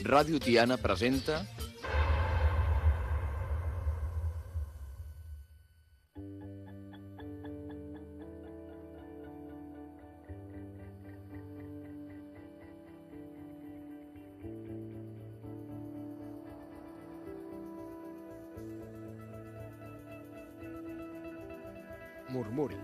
Ràdio Tiana presenta Murmuri.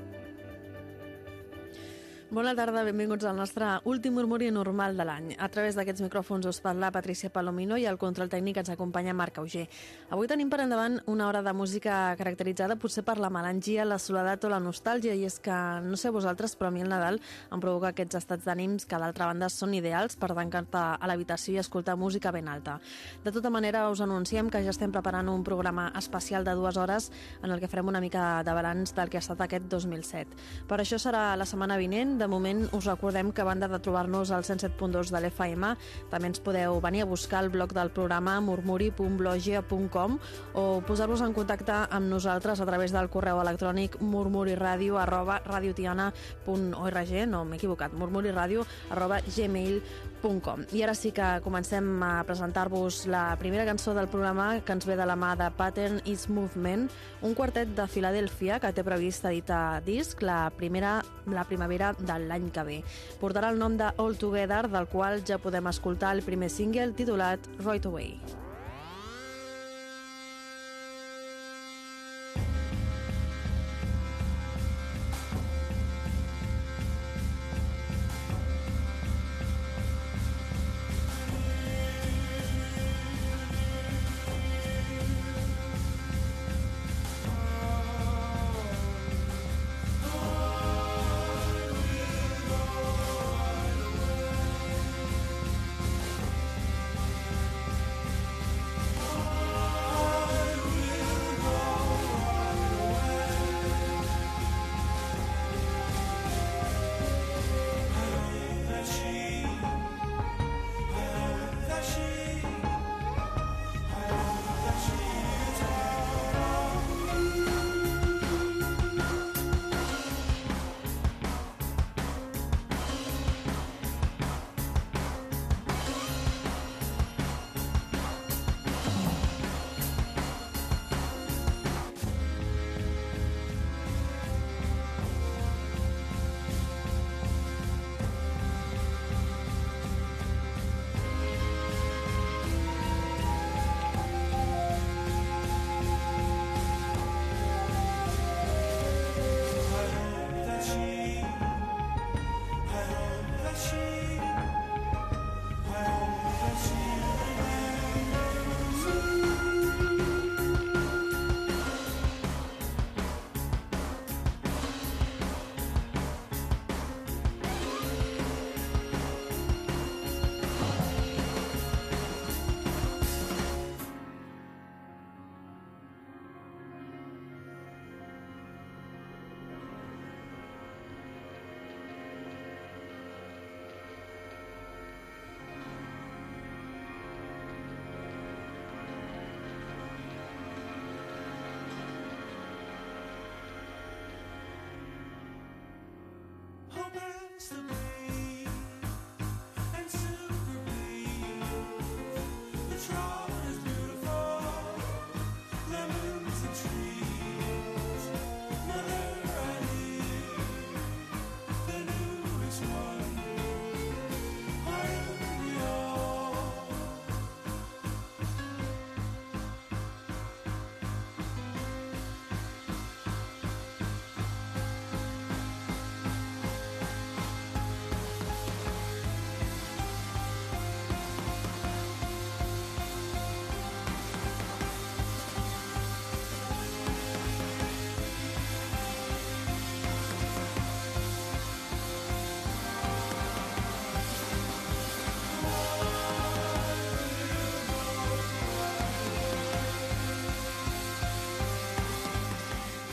Bona tarda, benvinguts al nostre últim murmuri normal de l'any. A través d'aquests micròfons us parla Patricia Palomino i al control tècnic ens acompanya Marc Auger. Avui tenim per endavant una hora de música caracteritzada potser per la melangia, la soledat o la nostàlgia, i és que, no sé vosaltres, però a mi el Nadal em provoca aquests estats d'ànims que d'altra banda són ideals per tancar-te a l'habitació i escoltar música ben alta. De tota manera, us anunciem que ja estem preparant un programa especial de 2 hores en el que farem una mica de balanç del que ha estat aquest 2007. Per això serà la setmana vinent. De moment us recordem que a banda de trobar-nos al 107.2 de l'FM, també ens podeu venir a buscar al blog del programa murmuri.blogia.com o posar-vos en contacte amb nosaltres a través del correu electrònic murmuriradio@radiotiana.org, no m'he equivocat, murmuriradio@gmail.com. I ara sí que comencem a presentar-vos la primera cançó del programa, que ens ve de la mà de Pattern is Movement, un quartet de Filadèlfia que té previst editar disc la primavera de l'any que ve. Portarà el nom de All Together, del qual ja podem escoltar el primer single titulat Right Away.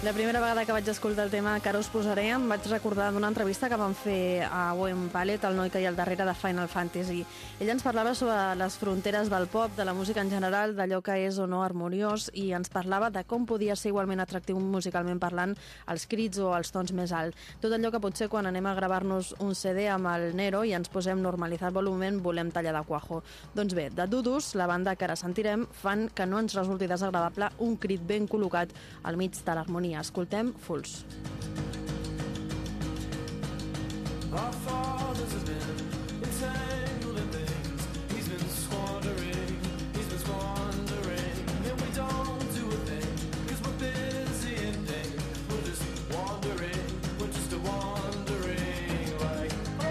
La primera vegada que vaig escoltar el tema que ara us posaré em vaig recordar d'una entrevista que vam fer a Owen Pallett, el noi que hi ha al darrere de Final Fantasy. Ell ens parlava sobre les fronteres del pop, de la música en general, d'allò que és o no harmoniós, i ens parlava de com podia ser igualment atractiu musicalment parlant els crits o els tons més alts. Tot allò que potser quan anem a gravar-nos un CD amb el Nero i ens posem normalitzar volumen volem tallar de cuajo. Doncs bé, de Dudus, la banda que ara sentirem, fan que no ens resulti desagradable un crit ben col·locat al mig de l'harmonia. Escoltem Fools. Our fathers have been entangled in things. He's been squandering, and we don't do a thing, 'cause we're busy and things. We're just wandering, we're just a wandering, like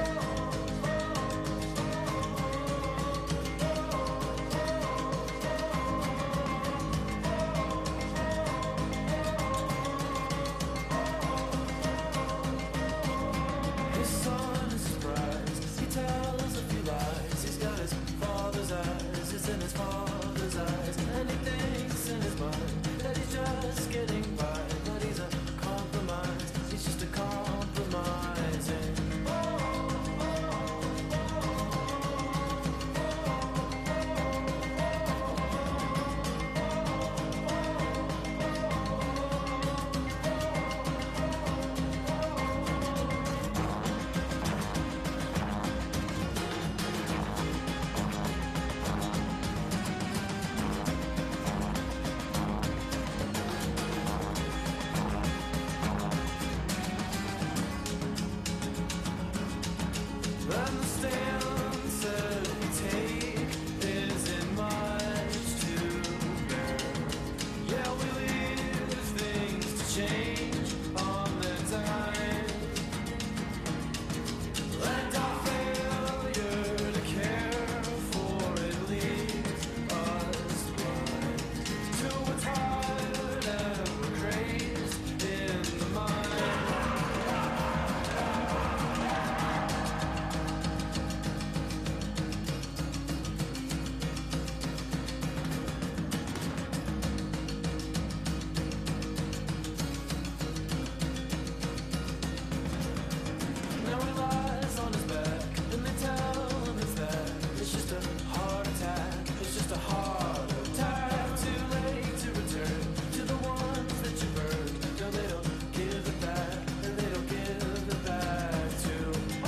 his son is surprised. He tells a few lies. He's got his father's eyes. It's in his father's eyes. And he thinks in his mind that he's just getting by. But he's a compromise. He's just a compromising. And the stance that we take isn't much to bear. Yeah, we leave things to change on their time. And our failure to care for it leaves us blind. Till we're tired and we're crazed in the mind. Now he lies on his back, and they tell him it's that. It's just a heart attack, it's just a heart attack. Too late to return to the ones that you burned. No, they don't give it back, and they don't give it back to.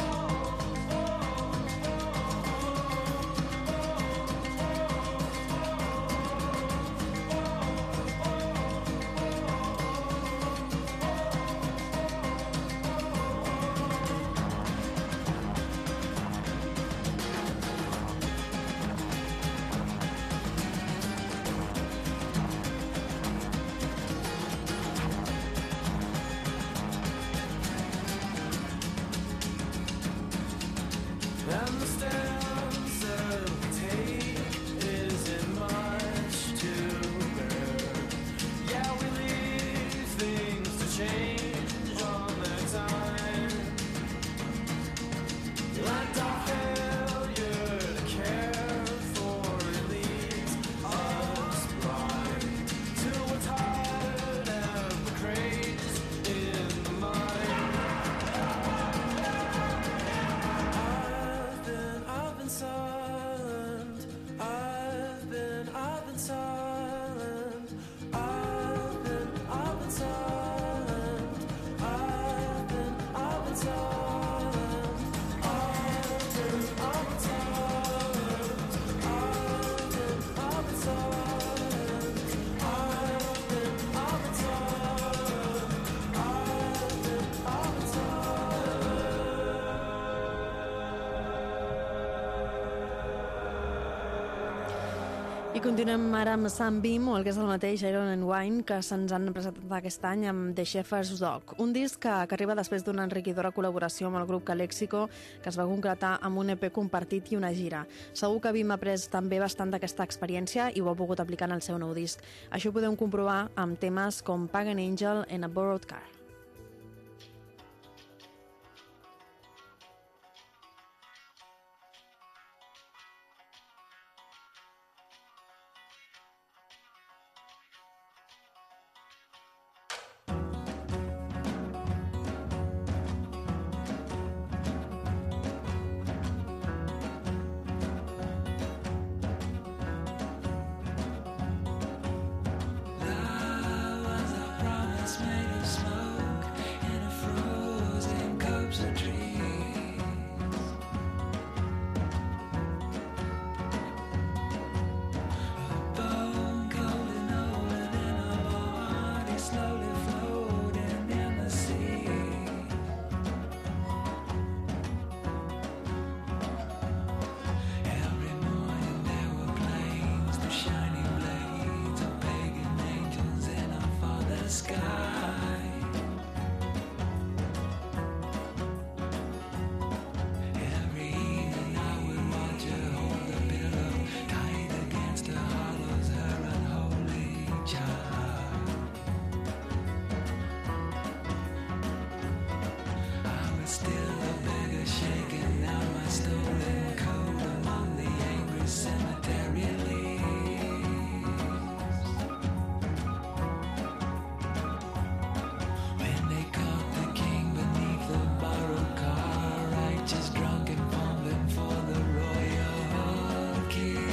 And the stance that we take isn't much to bear. Yeah, we leave things to change on their time. Like our failure to care for it leaves us blind. Till we're tired and we're crazed in the mind. I've been silent. I've been silent. I've been silent. I've been silent. I've been silent. I've been silent. I've been silent. I've been I continuem ara amb Sam Beam, o el que és el mateix, Iron and Wine, que se'ns han presentat aquest any amb The Shepherd's Dog. Un disc que arriba després d'una enriquidora col·laboració amb el grup Calexico, que es va concretar amb un EP compartit i una gira. Segur que Beam ha après també bastant d'aquesta experiència i ho ha pogut aplicar en el seu nou disc. Això ho podeu comprovar amb temes com Pagan Angel and a Borrowed Car. still a beggar shaking out my stolen coat among the angry cemetery leaves. When they caught the king beneath the borrowed car, righteous drunk and fumbling for the royal key.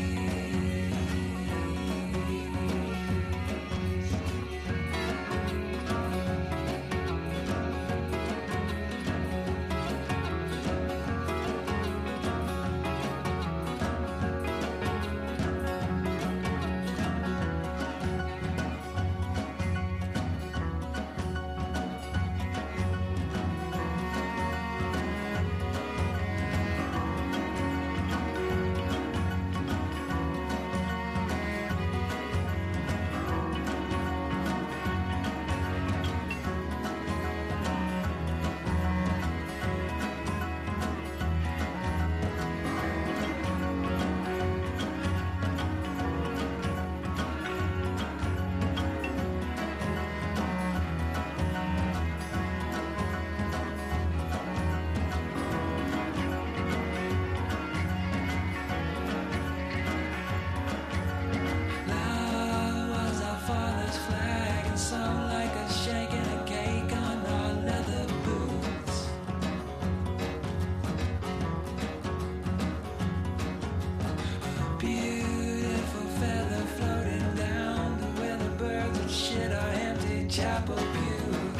Chapel pews.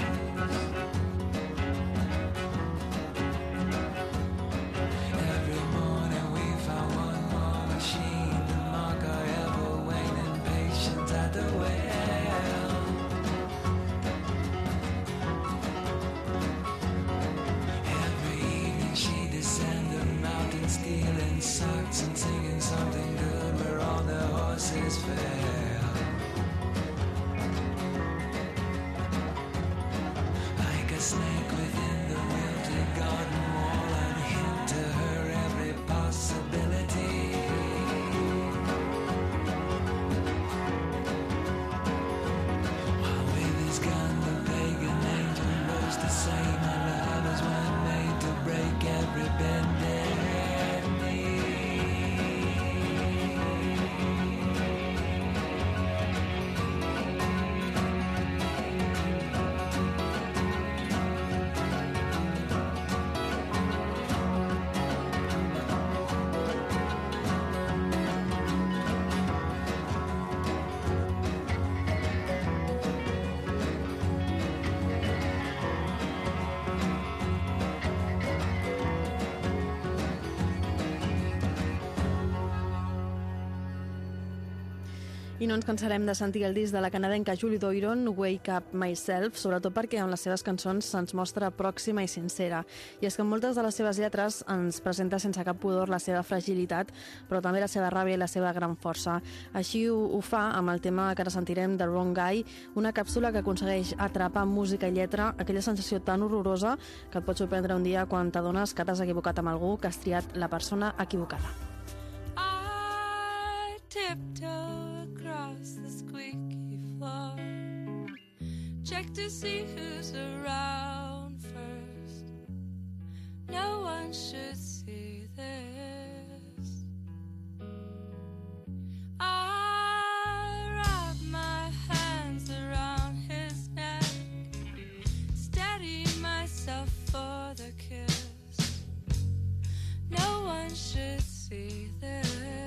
Every morning we found one more machine to mark our ever-waning patience at the well. Every evening she descended the mountain, stealing socks and singing something good where all the horses fell. Snake within the wilted garden wall and hint to her every possibility. While with his gun the pagan angel rose to say my love is one made to break every bended knee. I no ens cansarem de sentir el disc de la canadenca Julie Doiron, Wake Up Myself, sobretot perquè amb les seves cançons se'ns mostra pròxima i sincera. I és que en moltes de les seves lletres ens presenta sense cap pudor la seva fragilitat, però també la seva ràbia i la seva gran força. Així ho fa amb el tema que ara sentirem, The Wrong Guy, una càpsula que aconsegueix atrapar amb música i lletra aquella sensació tan horrorosa que et pot sorprendre un dia quan t'adones que t'has equivocat amb algú, que has triat la persona equivocada. I tiptoe across the squeaky floor, check to see who's around first. No one should see this. I wrap my hands around his neck, steady myself for the kiss. No one should see this.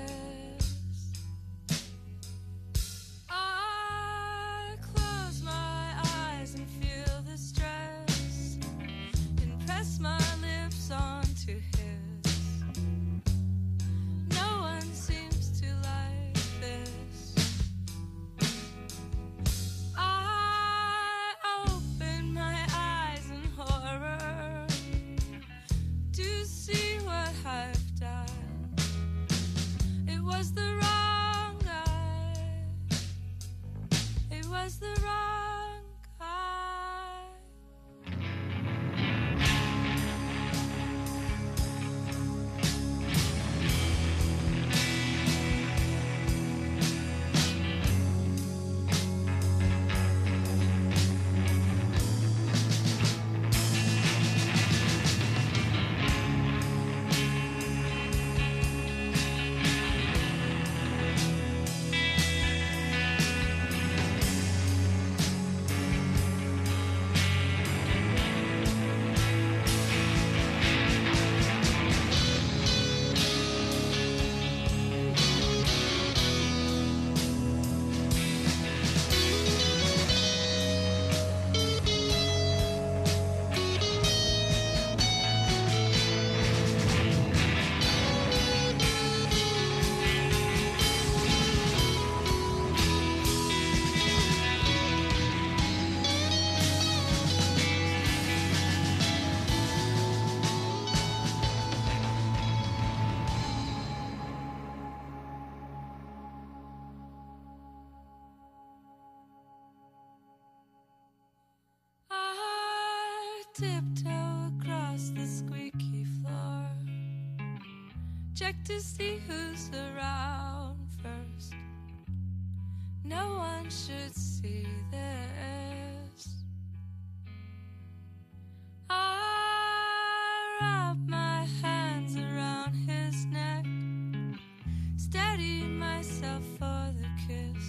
My lips onto his. No one seems to like this. I open my eyes in horror to see what I've done. It was the wrong guy. It was the wrong guy. tiptoe across the squeaky floor. Check to see who's around first. No one should see this. I wrap my hands around his neck, steady myself for the kiss.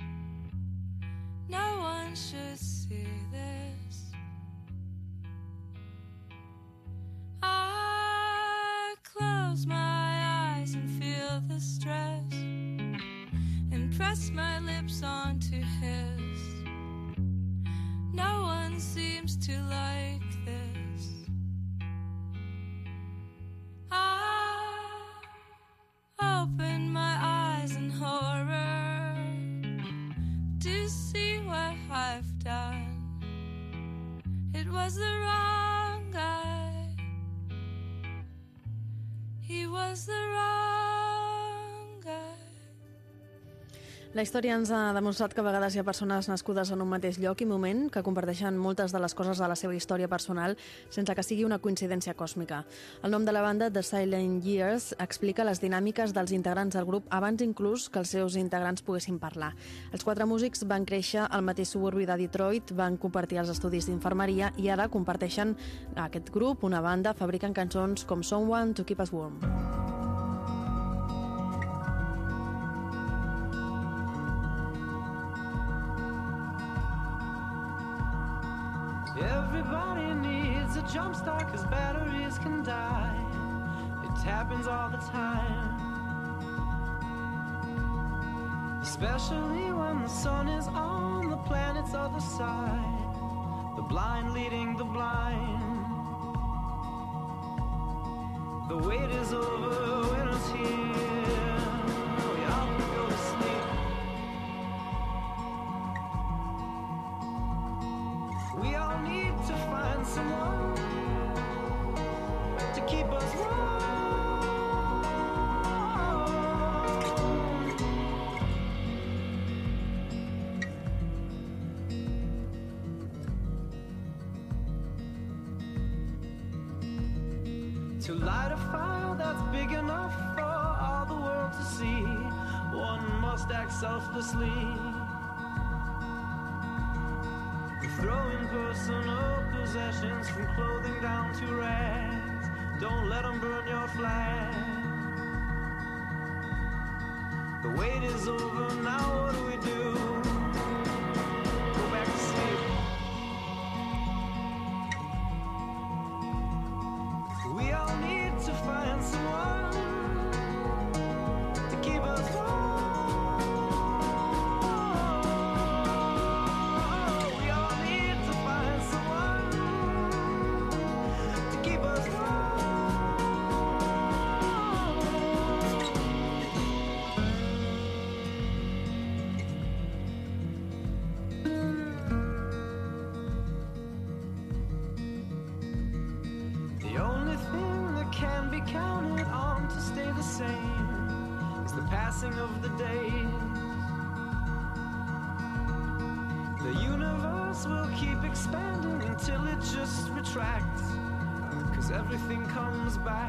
No one should see this. I close my eyes and feel the stress, and press my lips onto his. No one seems to like this. I open my eyes in horror to see what I've done. It was the wrong guy. He was the wrong guy. La història ens ha demostrat que a vegades hi ha persones nascudes en un mateix lloc i moment que comparteixen moltes de les coses de la seva història personal sense que sigui una coincidència còsmica. El nom de la banda, The Silent Years, explica les dinàmiques dels integrants del grup abans inclús que els seus integrants poguessin parlar. Els 4 músics van créixer al mateix suburbi de Detroit, van compartir els estudis d'infermeria i ara comparteixen aquest grup, una banda, fabriquen cançons com Someone to Keep Us Warm. Everybody needs a jump start, 'cause batteries can die. It happens all the time, especially when the sun is on the planet's other side, the blind leading the blind. The wait is over, winter's here, we all can go to sleep. We all need to find someone to keep us warm. To light a fire that's big enough for all the world to see, one must act selflessly. Throwing personal possessions from clothing down to rags. Don't let them burn your flag. The wait is over, now what do we do? Go back to sleep. We all need to find someone to keep us warm. Counted on to stay the same is the passing of the days. The universe will keep expanding until it just retracts, 'cause everything comes back.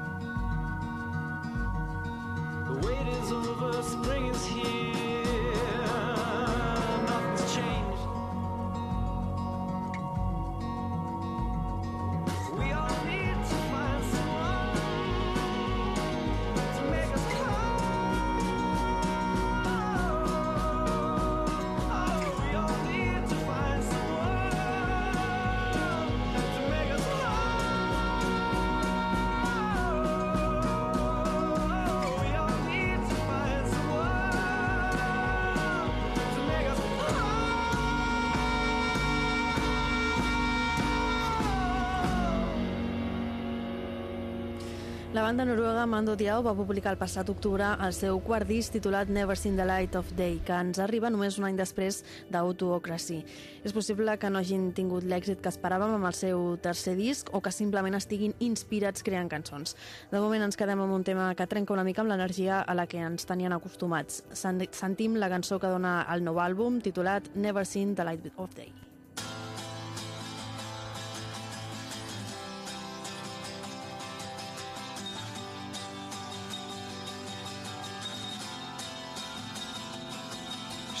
The wait is over, spring is here, nothing's changed. We all need to find someone to make us we all need to find someone to make us we all need to find someone to make us La banda noruega Mando Diao va publicar el passat octubre el seu quart disc titulat Never Seen the Light of Day, que ens arriba només un any després d'Autocracy. És possible que no hagin tingut l'èxit que esperàvem amb el seu tercer disc o que simplement estiguin inspirats creant cançons. De moment ens quedem amb un tema que trenca una mica amb l'energia a la que ens tenien acostumats. Sentim la cançó que dona el nou àlbum titulat Never Seen the Light of Day.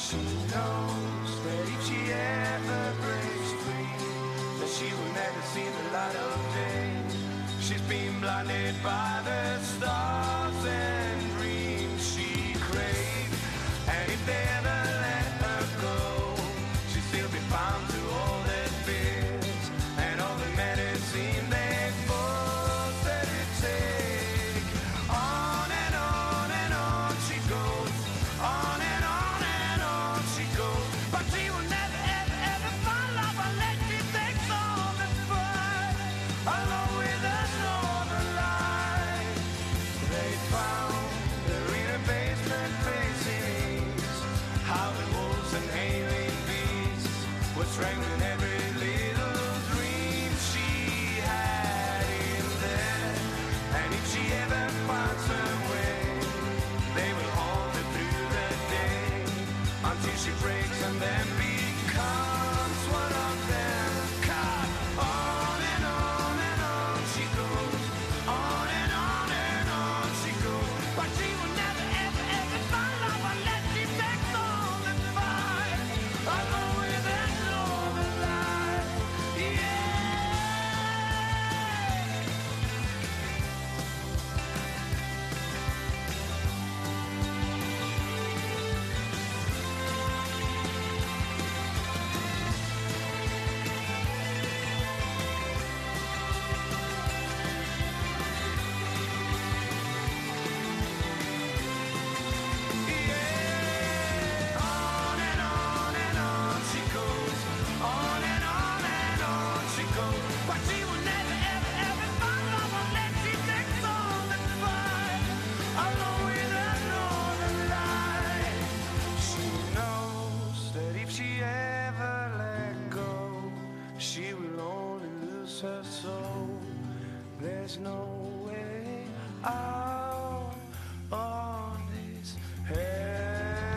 She knows that if she ever breaks free, that she will never see the light of day. She's been blinded by the stars and dreams she craved. And if they ever let her go, she'll still be bound to all their fears and all the medicine they forced her to take. On and on she goes. On and on she goes. But she will never ever ever find love unless she takes on the fight along with the northern light. They found her in a basement facing east. How the wolves and alien beasts were strangling every little dream she had in there. And if she ever finds her way, they will hold her through the day until she breaks and then becomes one of them. Cut on and on she goes. On and on she goes. But she will never ever ever find love unless she takes on the fight along with the northern light. Yeah. On and on she goes. On and on she goes. But she will never ever ever find love unless she takes on the fight along with the northern light. She knows that if she ever let go, she will only lose her soul. There's no way out on this hell.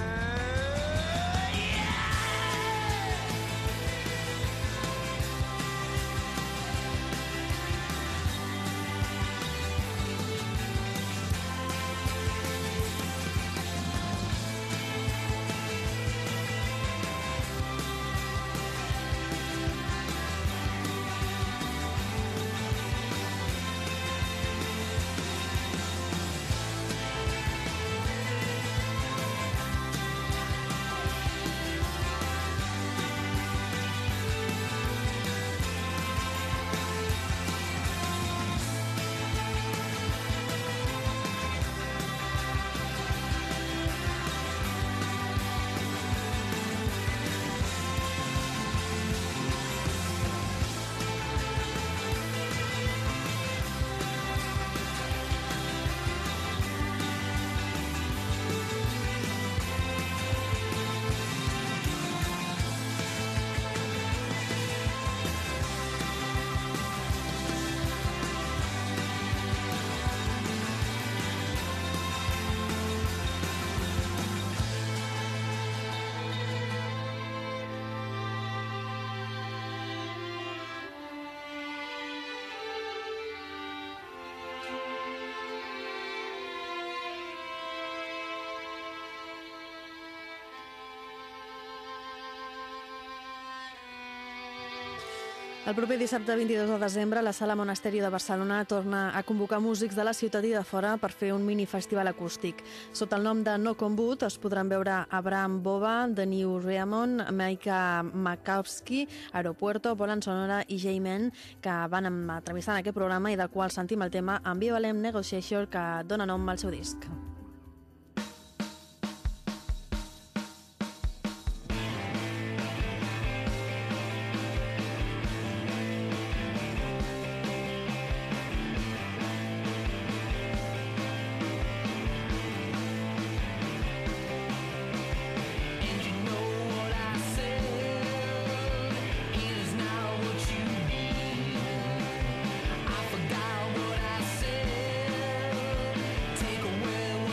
El proper dissabte 22 de desembre, la Sala Monasteri de Barcelona torna a convocar músics de la ciutat i de fora per fer un mini-festival acústic. Sota el nom de No Combut es podran veure Abraham Boba, The New Raymond, Maika Makowski, Aeropuerto, Poland Sonora i J-Men, que van entrevistar en aquest programa i del qual sentim el tema Ambivalent Negotiation, que dona nom al seu disc. Take away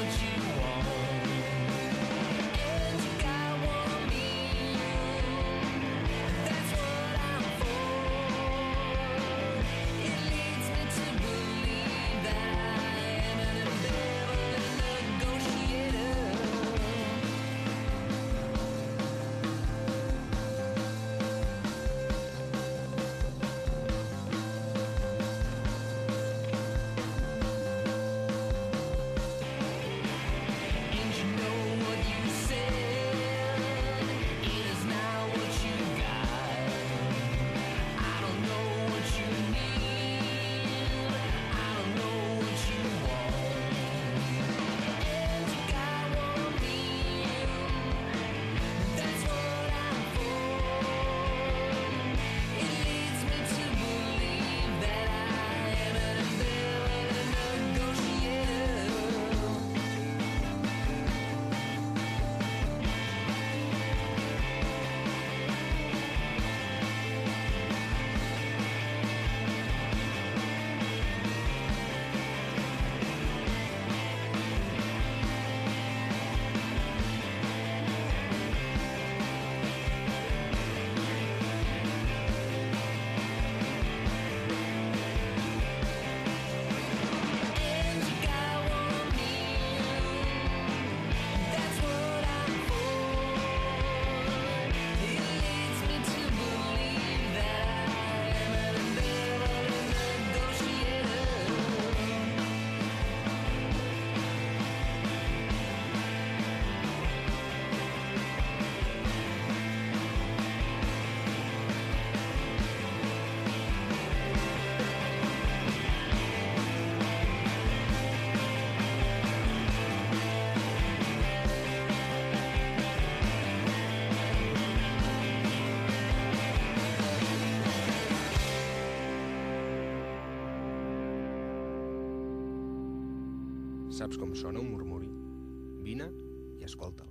saps com sona un murmuri? Vine i escolta'l.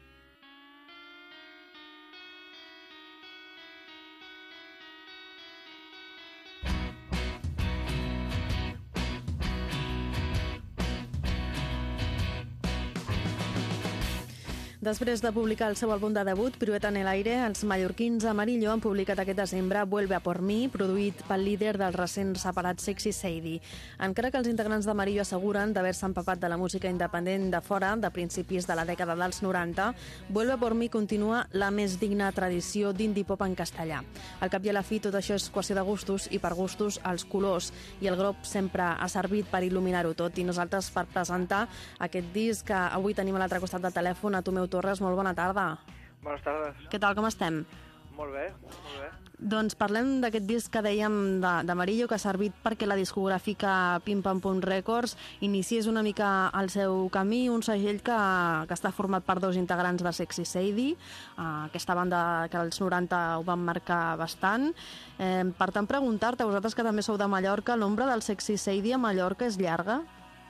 Després de publicar el seu àlbum de debut, Pirueta en el aire, els mallorquins Amarillo han publicat aquest desembre Vuelve a por mí, produït pel líder del recent separat Sexy Sadie. Encara que els integrants d'Amarillo asseguren d'haver-se empapat de la música independent de fora, de principis de la dècada dels 90, Vuelve a por mí continua la més digna tradició d'indie pop en castellà. Al cap i a la fi, tot això és qüestió de gustos, i per gustos, els colors. I el groc sempre ha servit per il·luminar-ho tot, i nosaltres per presentar aquest disc que avui tenim a l'altre costat del telèfon, a Tomeu Torres. Molt bona tarda. Bones tardes. Què tal, com estem? Molt bé, molt bé. Doncs parlem d'aquest disc que dèiem d'Amarillo, que ha servit perquè la discogràfica Pim Pam Pum Records iniciés una mica el seu camí, un segell que està format per dos integrants de Sexy Sadie, aquesta banda que als 90 ho van marcar bastant. Per tant, preguntar-te, vosaltres que també sou de Mallorca, l'ombra del Sexy Sadie a Mallorca és llarga?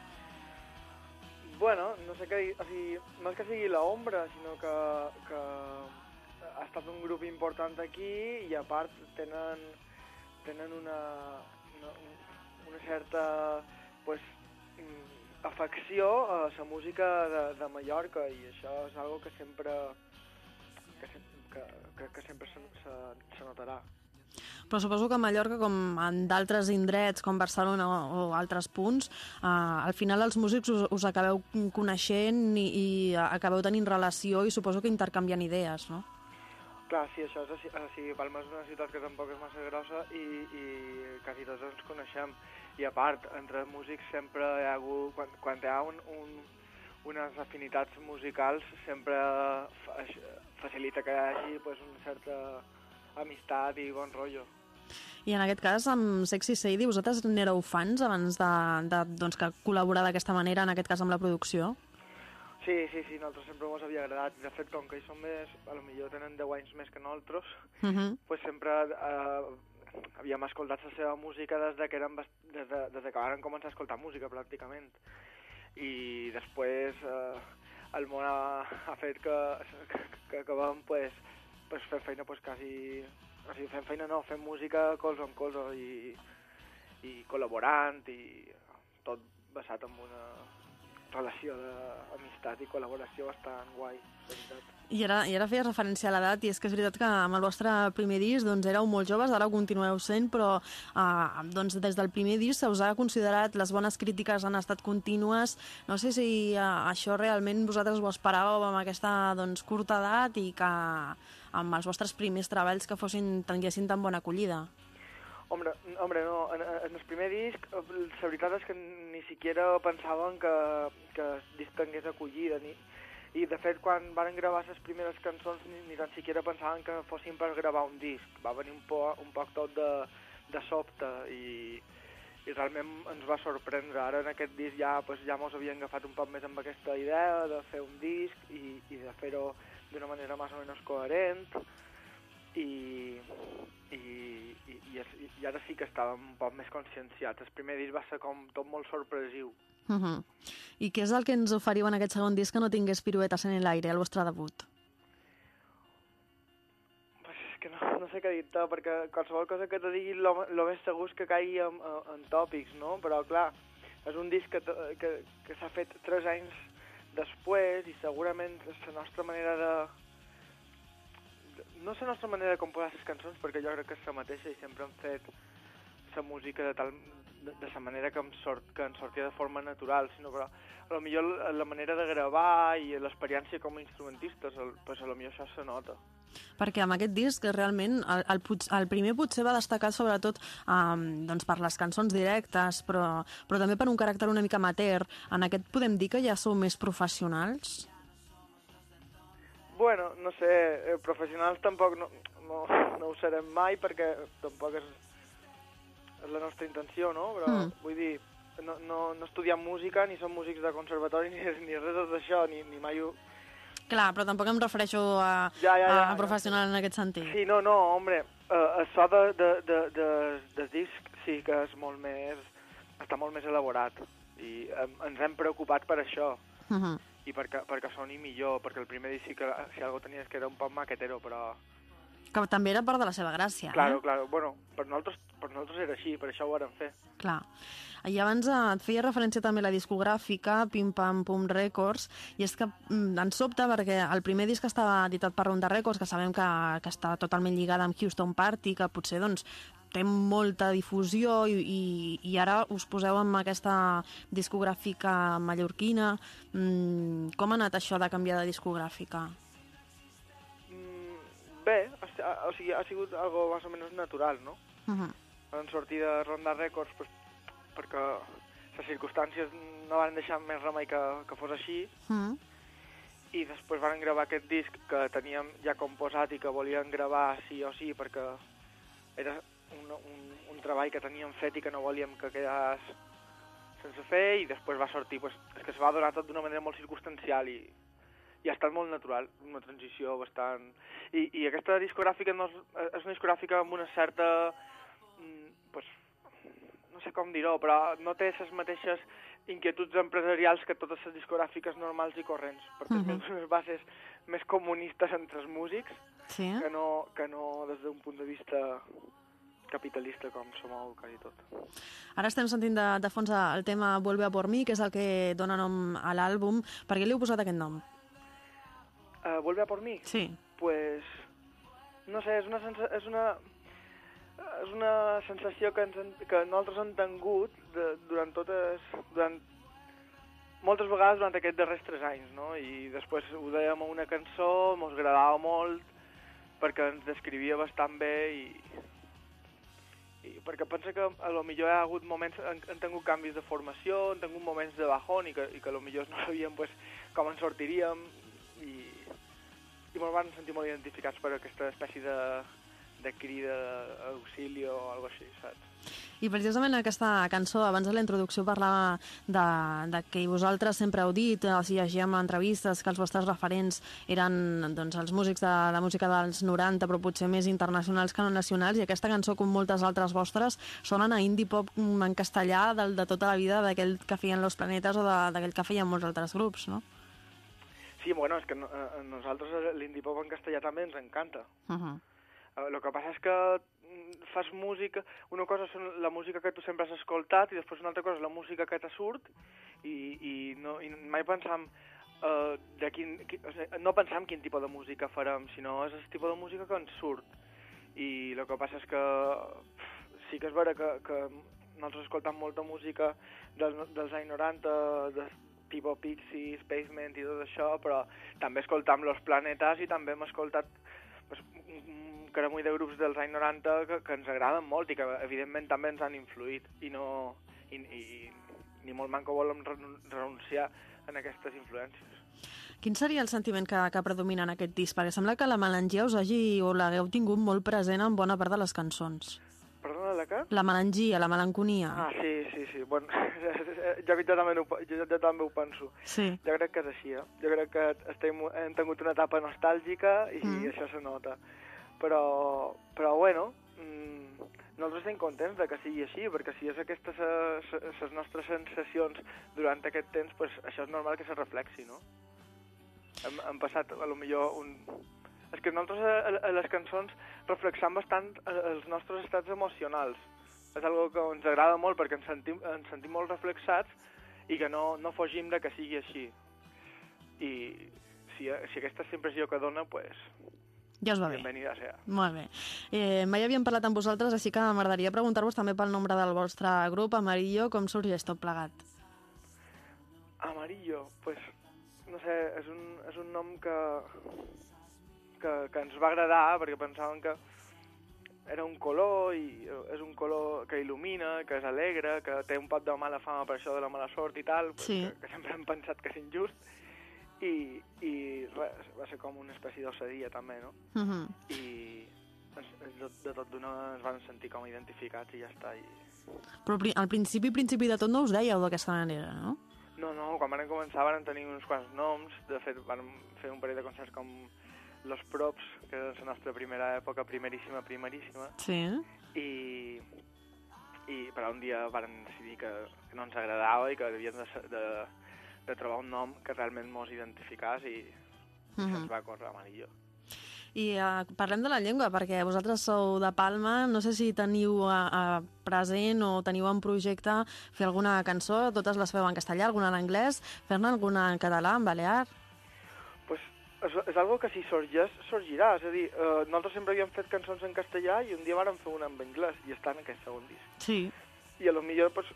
Bueno, no sé què dir, o sigui, no és que sigui l'ombra, sinó que ha estat un grup important aquí i a part tenen una certa pues, afecció a la música de Mallorca, i això és algo que sempre se notarà. Però suposo que a Mallorca, com en d'altres indrets, com Barcelona o altres punts, al final els músics us acabeu coneixent i acabeu tenint relació i suposo que intercanviant idees, no? Clar, sí, això és així. Palma és una ciutat que tampoc és massa grossa i quasi tots ens coneixem. I a part, entre músics sempre hi ha hagut... Quan hi ha unes afinitats musicals, sempre facilita que hi hagi pues, una certa amistat i bon rotllo. I en aquest cas, amb Sexy Sadie, vosaltres n'éreu fans abans doncs, que col·laborar d'aquesta manera, en aquest cas amb la producció? Sí, nosaltres sempre ens havia agradat. De fet, com que ells són més, potser tenen 10 anys més que nosaltres, pues sempre havíem escoltat la seva música des que van començar a escoltar música, pràcticament. I després el món ha fet que acabem pues, fent feina pues, quasi... O sigui, fent música colze amb colze i col·laborant i tot basat en una relació d'amistat i col·laboració bastant guai, de veritat. I ara feies referència a l'edat, i és que és veritat que amb el vostre primer disc doncs, éreu molt joves, ara ho continueu sent, però doncs, des del primer disc se us ha considerat, les bones crítiques han estat contínues. No sé si això realment vosaltres ho esperàveu amb aquesta doncs, curta edat i que amb els vostres primers treballs que tinguessin tan bona acollida. Hombre, no. En el primer disc, la veritat és que ni siquiera pensàvem que el disc tingués acollida. I, de fet, quan van gravar les primeres cançons, ni tan siquiera pensaven que fossin per gravar un disc. Va venir un poc tot de sobte i realment ens va sorprendre. Ara en aquest disc ja mos havien agafat un poc més amb aquesta idea de fer un disc i de fer-ho d'una manera més o menys coherent. I ara sí que estàvem un poc més conscienciats. El primer disc va ser com tot molt sorpresiu. I què és el que ens oferiu en aquest segon disc que no tingués Piruetes en el aire, el vostre debut? Pues és que no sé què dir-te, perquè qualsevol cosa que te digui lo més segur és que caigui en tòpics, no? Però clar, és un disc que s'ha fet 3 anys després i segurament la nostra manera de... No és la nostra manera de composar les cançons, perquè jo crec que és la mateixa i sempre hem fet la música de la manera que ens sortia de forma natural, sinó que potser la manera de gravar i l'experiència com a instrumentistes, potser això se nota. Perquè amb aquest disc realment el primer potser va destacar sobretot doncs per les cançons directes, però també per un caràcter una mica amateur. En aquest podem dir que ja sou més professionals? Bueno, no sé, professionals tampoc no ho serem mai perquè tampoc és la nostra intenció, no? Però vull dir, no estudiem música, ni som músics de conservatori, ni res d'això, ni mai ho... Clar, però tampoc em refereixo a professional en aquest sentit. Sí, no, hombre, el so de disc sí que és està molt més elaborat. i ens hem preocupat per això, Uh-huh. i perquè soni millor, perquè el primer disc sí que si algo tenies que era un poc maquetero, però... Que també era part de la seva gràcia, Claro, eh? claro, bueno, per nosaltres era així, per això ho vàrem fer. Clar. I abans et feia referència també a la discogràfica, Pim Pam Pum Records, i és que ens sobta perquè el primer disc estava editat per Ronda Records, que sabem que està totalment lligada amb Houston Party, que potser doncs, té molta difusió i ara us poseu amb aquesta discogràfica mallorquina. Com ha anat això de canviar de discogràfica? Bé, o sigui, ha sigut algo más o menos natural, no? Uh-huh. Van sortir de Ronda Records pues, perquè les circumstàncies no van deixar més remei que fos així, i després van gravar aquest disc que teníem ja composat i que volíem gravar sí o sí perquè era un treball que teníem fet i que no volíem que quedés sense fer, i després va sortir, pues, és que es va donar tot d'una manera molt circumstancial i ha estat molt natural, una transició bastant... I aquesta discogràfica no és una discogràfica amb una certa... pues, no sé com dir-ho, però no té les mateixes inquietuds empresarials que totes les discogràfiques normals i corrents, perquè té unes bases més comunistes entre els músics, Sí? que no des d'un punt de vista capitalista com som quasi tot. Ara estem sentint de fons el tema Vuelve a por mí, que és el que dona nom a l'àlbum. Per què li heu posat aquest nom? Vuelve a por mí? Sí. Pues, no sé, és una sensació que nosaltres hem tingut durant moltes vegades durant aquests darrers 3 anys, no? I després ho dèiem a una cançó, mos agradava molt, perquè ens descrivia bastant bé i perquè pensa que a lo millor hi ha hagut moments, han tingut canvis de formació, han tingut moments de bajón i que a lo millor no sabíem pues, com en sortiríem i ens van sentir molt identificats per aquesta espècie de crida d'auxili o alguna cosa així, saps? I precisament aquesta cançó, abans de la introducció parlava de que vosaltres sempre heu dit, si llegíem entrevistes, que els vostres referents eren doncs, els músics de la música dels 90, però potser més internacionals que no nacionals, i aquesta cançó, com moltes altres vostres, sonen a indie pop en castellà de tota la vida d'aquell que feien Los Planetes o d'aquell que feien molts altres grups, no? Sí, bueno, és que a nosaltres l'indie pop en castellà també ens encanta. El que passa és que fas música... Una cosa és la música que tu sempre has escoltat i després una altra cosa és la música que te surt i mai pensam no pensam quin tipus de música farem, sinó és el tipus de música que ens surt. I el que passa és que sí que és vera que nosaltres escoltam molta música dels anys 90, tipus Pixies, Pavement i tot això, però també escoltam Los Planetes i també hem escoltat caramull de grups dels anys 90 que ens agraden molt i que evidentment també ens han influït i ni molt manco volem renunciar a aquestes influències. Quin seria el sentiment que predomina en aquest disc? Perquè sembla que la melangia us l'hagueu tingut molt present en bona part de les cançons. Perdona, la què? La melangia, la melanconia. Ah, sí. Bueno, jo també ho penso. Sí. Jo crec que és així, eh? Jo crec que hem tingut una etapa nostàlgica i això se nota. Però bueno, nosaltres estem contents de que sigui així, perquè si és aquestes les nostres sensacions durant aquest temps, pues això és normal que se reflexi, no? Hem passat, a lo millor, És que nosaltres a les cançons reflexam bastant els nostres estats emocionals. És algo que ens agrada molt perquè ens sentim molt reflexats i que no fugim de que sigui així. I si aquesta és la impressió que dona, pues... Ja us va bé. Benvenida sea. Molt bé. Mai havíem parlat amb vosaltres, així que m'agradaria preguntar-vos també pel nombre del vostre grup, Amarillo, com sorgeix tot plegat? Amarillo, pues, no sé, és un nom que ens va agradar perquè pensàvem que era un color i és un color que il·lumina, que és alegre, que té un pot de mala fama per això de la mala sort i tal, sí. que sempre hem pensat que és injust. I res, va ser com una espècie d'ossadia també, no? I de tot d'una ens van sentir com identificats i ja està. Però al principi de tot no us dèieu d'aquesta manera, no? No, quan vam començar van tenir uns quants noms, de fet vam fer un parell de concerts com Los Props, que és la nostra primera època, primeríssima. Sí. I i però un dia vàrem decidir que no ens agradava i que havíem de trobar un nom que realment mos identificàs i se'ns va córrer Amarillo. I parlem de la llengua, perquè vosaltres sou de Palma, no sé si teniu present o teniu en projecte fer alguna cançó, totes les feu en castellà, alguna en anglès, fer-ne alguna en català, en balear? Pues és algo que si sorgeix, sorgirà, és a dir, nosaltres sempre havíem fet cançons en castellà i un dia vàrem fer una en anglès i està en aquest segon disc. Sí. I a lo millor, pues,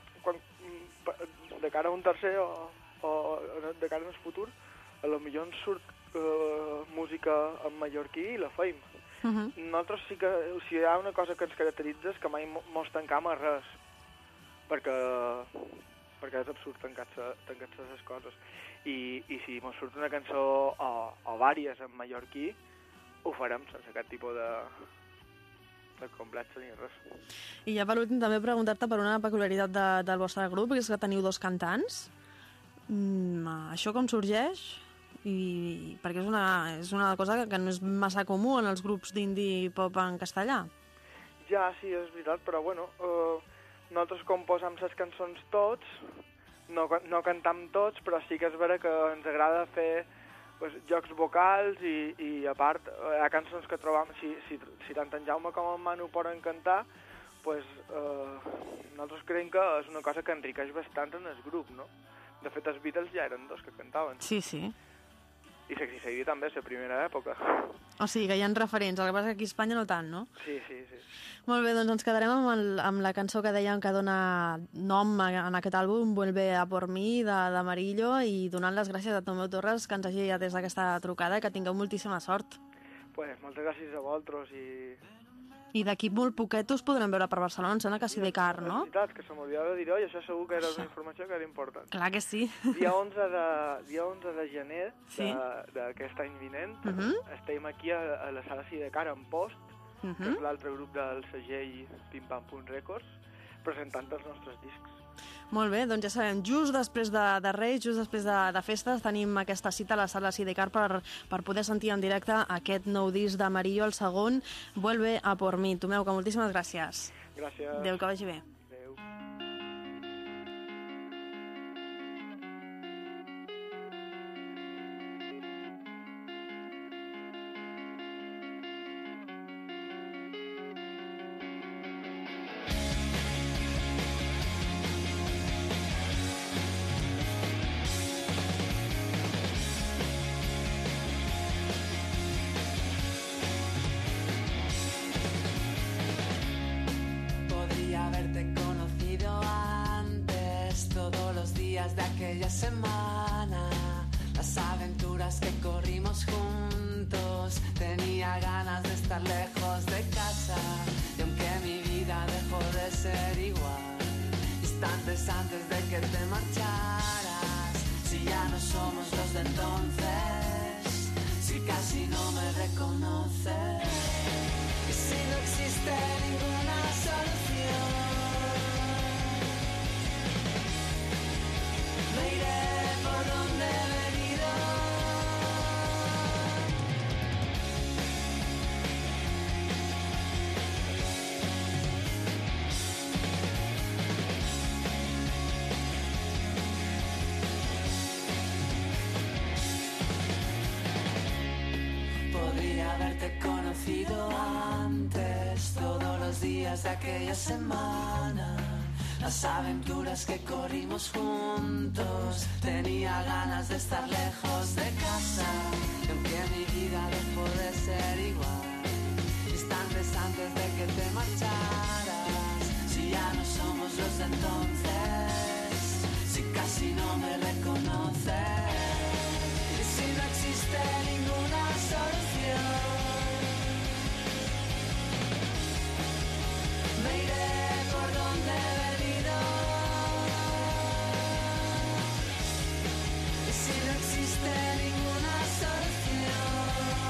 de cara a un tercer o de cara al futur, a lo millor ens surt música en mallorquí i la feim. Nosaltres sí que, si hi ha una cosa que ens caracteritza és que mai mos tancam a res, perquè és absurd tancar-se les coses. I si mos surt una cançó o vàries en mallorquí, ho farem sense aquest tipus de complex ni res. I ja per últim també preguntar-te per una peculiaritat del vostre grup, que és que teniu 2 cantants. Això com sorgeix? I perquè és una cosa que no és massa comú en els grups d'indie pop en castellà. Ja, sí, és veritat, però bueno, nosaltres composam les cançons tots, no cantam tots, però sí que és vera que ens agrada fer pues, jocs vocals i a part hi ha cançons que trobam, si tant en Jaume com en Manu poden cantar, pues, nosaltres creiem que és una cosa que enriqueix bastant en el grup, no? De fet, els Beatles ja eren 2 que cantaven. Sí, sí. I Sexy Sadie també, la primera època. O sigui, que hi ha referents, el que passa que aquí a Espanya no tant, no? Sí. Molt bé, doncs ens quedarem amb la cançó que dèiem que dona nom en aquest àlbum, Vuelve a por mí, d'Amarillo, i donant les gràcies a Tomeu Torres que ens hagi atès aquesta trucada, que tingueu moltíssima sort. Pues, moltes gràcies a vosaltres I d'aquí molt poquet us podrem veure per Barcelona, em sembla que sí de car, no? És veritat, que se m'oblidava de dir-ho i això segur que era una informació que era important. Clar que sí. Dia 11 de gener Sí. d'aquest any vinent estem aquí a la sala Sidecar en Post, que és l'altre grup del segell Pim Pam Pum Records, presentant els nostres discs. Molt bé, doncs ja sabem, just després de Reis, just després de festes, tenim aquesta cita a la sala Sidecar per poder sentir en directe aquest nou disc d'Amarillo, el segon, Vuelve a por mí. Tomeu, que moltíssimes gràcies. Gràcies. Adéu, que vagi bé. Adéu. Podría haberte conocido antes, todos los días de aquella semana, las aventuras que corrimos juntos. Tenía ganas de estar lejos de casa, y aunque mi vida dejó de ser igual, instantes antes de que te marcharas, si ya no somos los de entonces, si casi no me reconoces, y si no existe ninguna solución, me iré por donde he venido. Podría haberte conocido antes, todos los días de aquella semana, las aventuras que corrimos juntos. Tenía ganas de estar lejos de casa, y aunque mi vida dejó de ser igual, instantes antes de que te marcharas, si ya no somos los de entonces, si casi no me reconoces, y si no existe ninguna solución, me iré por donde he venido. Y si no existe ninguna solución,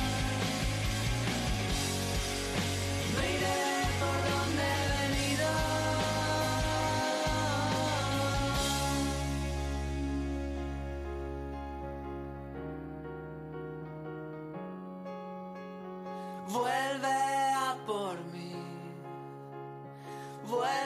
me iré por donde he venido. Vuelve a por mí. Vuelve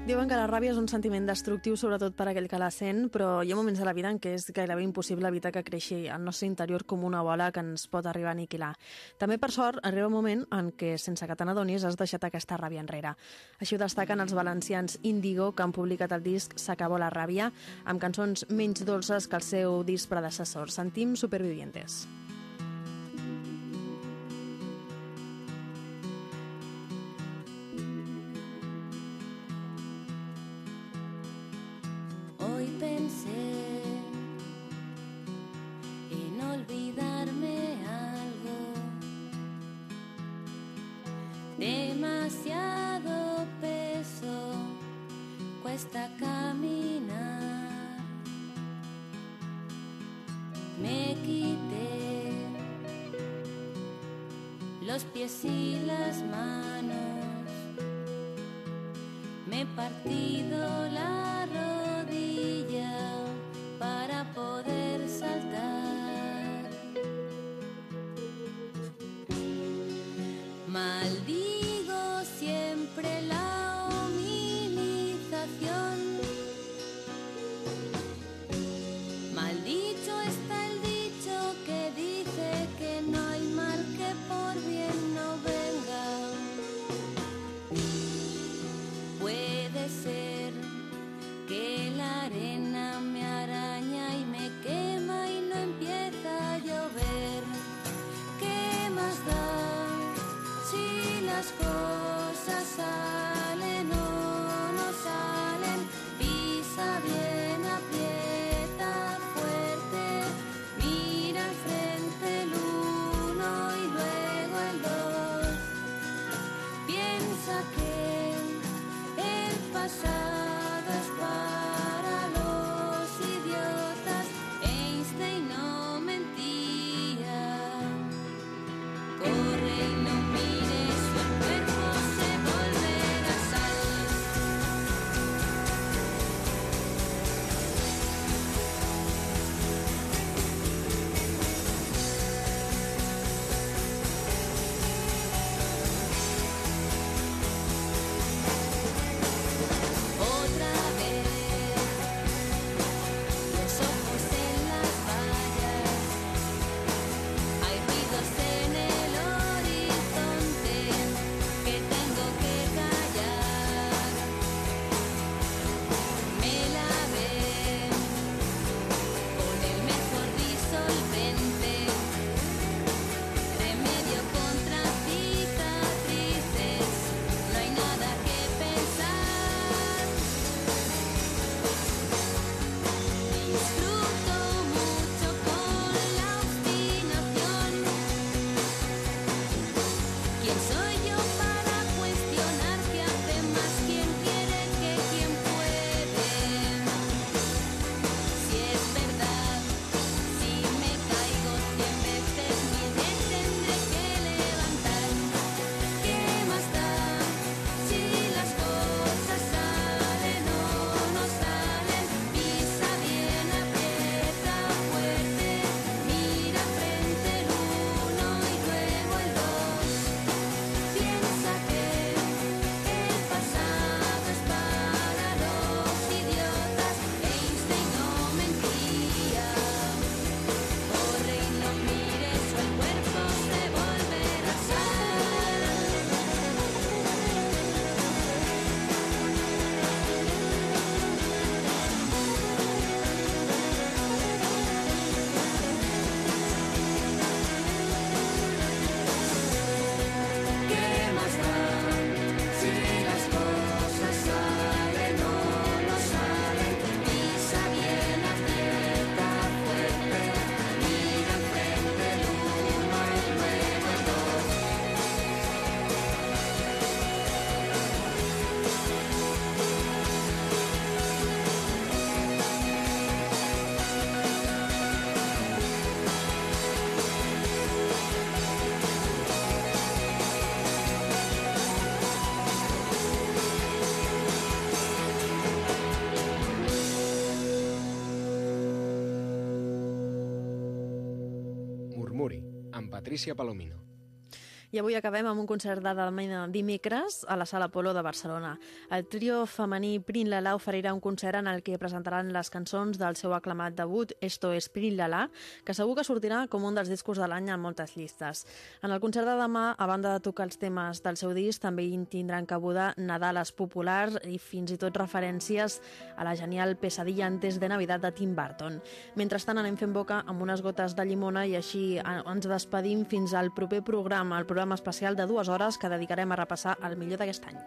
Diuen que la ràbia és un sentiment destructiu, sobretot per aquell que la sent, però hi ha moments de la vida en què és gairebé impossible evitar que creixi al nostre interior com una bola que ens pot arribar a aniquilar. També, per sort, arriba un moment en què, sense que te n'adonis, has deixat aquesta ràbia enrere. Així ho destaquen els valencians Índigo, que han publicat el disc S'acabó la ràbia, amb cançons menys dolces que el seu disc predecessor. Sentim Supervivientes. Hoy pensé en olvidarme algo. Demasiado peso cuesta caminar. Me quité los pies y las manos. Me he partido la rodilla para poder saltar. Maldigo siempre la humiliación. Maldito está el dicho que dice que no hay mal que por bien no venga. Puede ser que la arena me araña y me quema y no empieza a llover. ¿Qué más da si las cosas salen o no salen? Pisa bien, aprieta fuerte, mira al frente el uno y luego el dos. Piensa que el pasado es para los idiotas. Einstein no mentía. Corre y no mires, su cuerpo se volverá sal. Otra vez, los ojos en las vallas, hay ruidos en el horizonte que tengo que callar. Me lavé con el mejor disolvente, remedio contra cicatrices, no hay nada que pensar. Disfruto mucho con la obstinación. ¿Quién soy yo para cuestionar qué hace más quien quiere que quien puede? Si es verdad, si me caigo 100 veces, mil me tendré que levantar. ¿Qué más da si las cosas salen o no salen? Pisa bien, aprieta fuerte, mira frente el uno y luego el dos. Piensa que el pasado es para los idiotas. Einstein no mentía. Corre y no mires o el cuerpo se volverá sal. ¿Qué más da si las cosas salen o no salen? Pisa bien, aprieta fuerte, mira al frente el uno y luego el dos. Murmuri, amb Patricia Palomino. I avui acabem amb un concert de demà dimecres a la Sala Apolo de Barcelona. El trio femení Prin Lala oferirà un concert en el que presentaran les cançons del seu aclamat debut Esto es Prin Lala, que segur que sortirà com un dels discos de l'any en moltes llistes. En el concert de demà, a banda de tocar els temes del seu disc, també hi tindran cabuda Nadales populars i fins i tot referències a la genial Pesadilla antes de Navidad de Tim Burton. Mentrestant anem fent boca amb unes gotes de llimona i així ens despedim fins al proper programa, el programa especial de 2 hores que dedicarem a repassar el millor d'aquest any.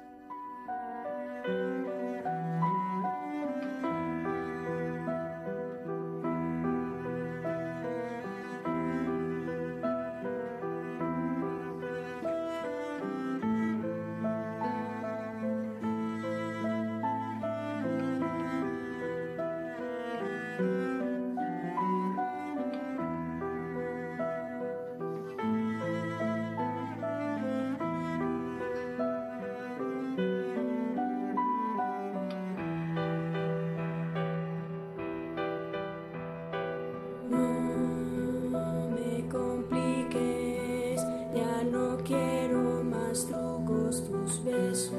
No me compliques, ya no quiero más trucos, tus besos.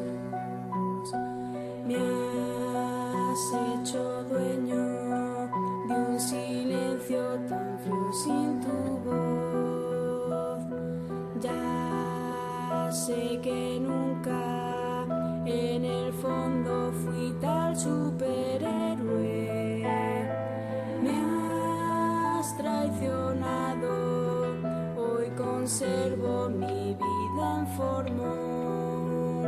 Me has hecho dueño de un silencio tan frío sin tu voz. Ya sé que nunca en el fondo fui tal superhéroe. Me has traicionado, hoy conservo mi vida en formol.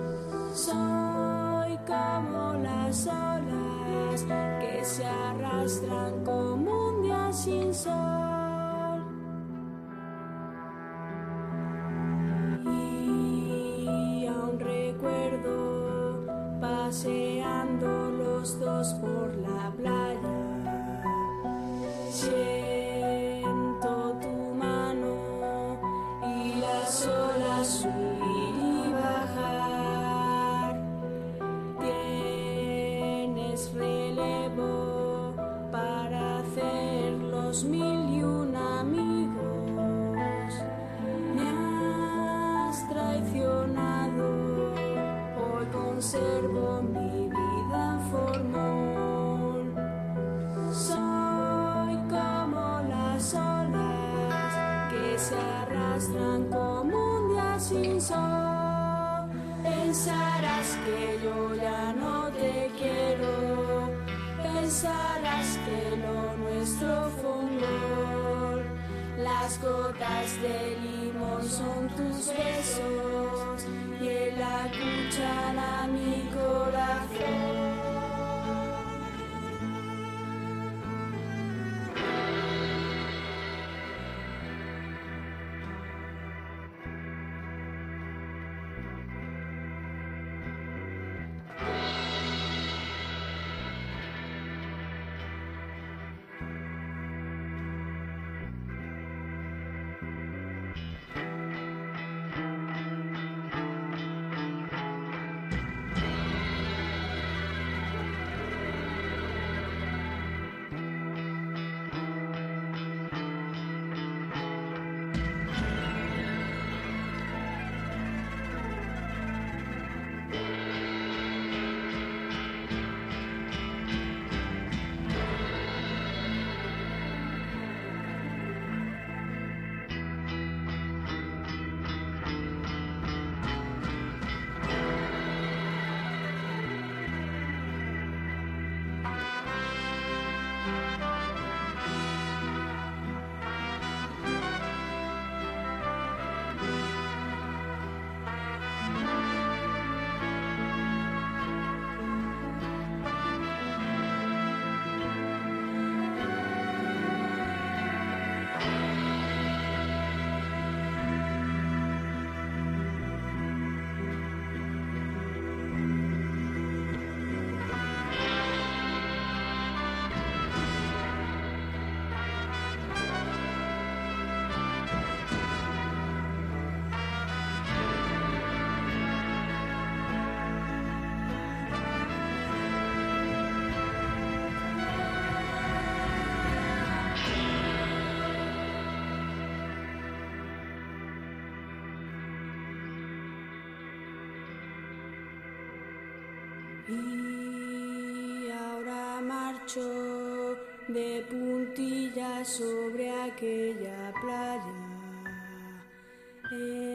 Soy como las olas que se arrastran como un día sin sol. Y aún recuerdo paseando los dos por la playa. Siento tu mano y las olas subir y bajar. Tienes relevo para hacer los 1001 amigos. Me has traicionado, hoy conservo mi vida en formol. Soy como las olas que se arrastran como un día sin sol. Pensarás que yo ya no te quiero, pensarás que lo nuestro fue un gol. Las gotas de limón son tus besos y en la cuchara mi corazón. Y ahora marcho de puntillas sobre aquella playa.